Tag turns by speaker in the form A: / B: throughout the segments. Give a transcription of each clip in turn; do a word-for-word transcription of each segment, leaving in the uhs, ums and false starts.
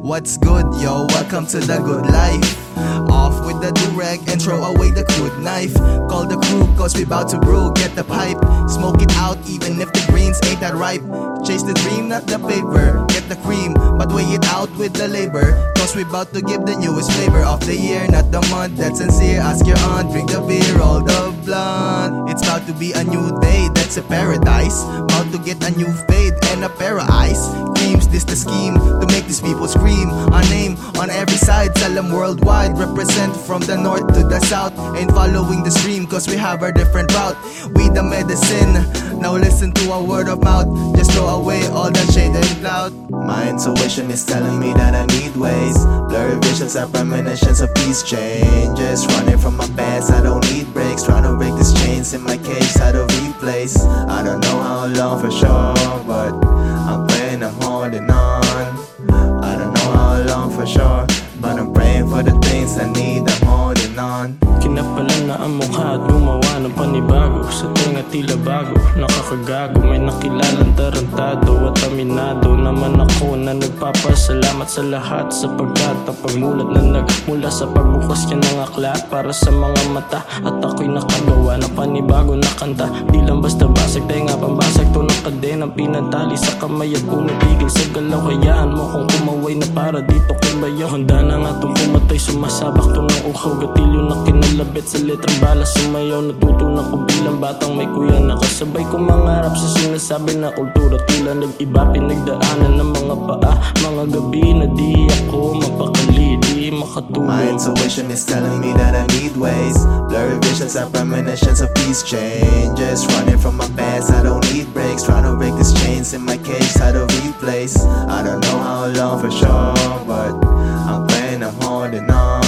A: What's good, yo? Welcome to the good life. Off with the do-rag and throw away the crude knife. Call the crew cause we bout to brew. Get the pipe, smoke it out even if the greens ain't that ripe. Chase the dream, not the paper. Get the cream, but weigh it out with the labor. Cause we bout to give the newest flavor of the year, not the month. That's sincere, ask your aunt. Drink the beer, roll the blunt. It's about to be a new day, that's a paradise. About to get a new fade and a pair of eyes. Creams, this the scheme to make these people scream. Our name on every side, tell them worldwide. Represent from the north to the south. Ain't following the stream cause we have our different route. We the medicine, now listen to a word of mouth. Just throw away all that shade and cloud. My intuition is telling me that I need ways. Blurry visions are premonitions of peace changes. Running from my past, I don't need breaks. Trying to break these chains in my cage, how to replace. I don't know how long for sure, but I'm praying, I'm holding on. I don't know how long for sure, but I'm praying for the things I need, I'm holding on.
B: Kinapalan na ang mukha at gumawa ng panibago. Sa tenga tila bago, nakakagago. May nakilalang tarantado at aminado naman ako na nagpapasalamat sa lahat. Sapagkat ang pagmulat na nagmula sa pagbukas niya ng aklat para sa mga mata. At ako'y nakagawa ng panibago na kanta. Di lang basta basag, tenga pambasag to ng kadenang pinantali sa kamay at pumipigil sa galaw. Hayaan mo kung kumaway na para dito kay bayaw. Handa na nga itong pumatay, sumasabak to ng uhaw. Gatilyo na kinalabit sa letrang bala, sumayaw. Natutunan ko bilang batang may kuya. Nakasabay ko mangarap sa sinasabi na kultura. Tila nag-iba, pinagdaanan ng mga paa. Mga gabi na di ako mapakali, di makatulog.
A: My intuition is telling me that I need ways. Blurry visions are premonitions of peace changes. Running from my past, I don't need breaks. Trying to break these chains in my cage, how to replace. I don't know how long for sure, but I'm praying, I'm holding on.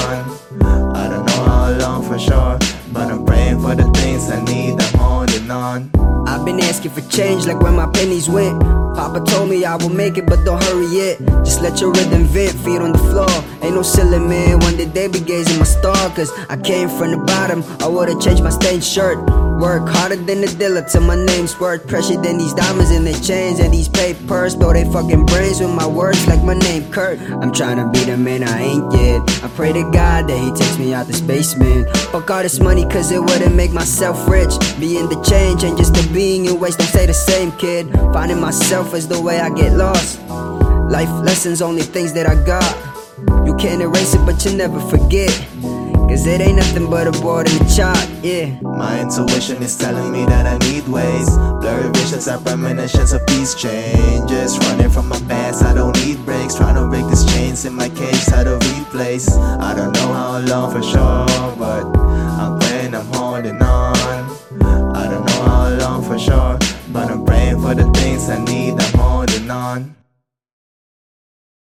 A: I don't know how long for sure, but I'm praying for the things I need, I'm holding on.
C: I've been asking for change like where my pennies went. Papa told me I will make it, but don't hurry yet. Just let your rhythm vent, feet on the floor. Ain't no ceiling, man, one day they be gazing my star. Cause I came from the bottom, I would've changed my stained shirt. Work harder than the dealer till my name's worth. Pressure than these diamonds and they chains and these papers. Blow they fucking brains with my words like my name Kurt. I'm tryna be the man I ain't yet. I pray to God that he takes me out this basement. Fuck all this money cause it wouldn't make myself rich. Being the change and just the being in ways don't stay the same, kid. Finding myself is the way I get lost. Life lessons, only things that I got. You can't erase it but you never forget. Cause it ain't nothing but a board in the chart, yeah.
A: My intuition is telling me that I need ways. Blurry visions are premonitions of peace changes. Running from my past, I don't need breaks. Trying to break these chains in my cage, how to replace. I don't know how long for sure, but I'm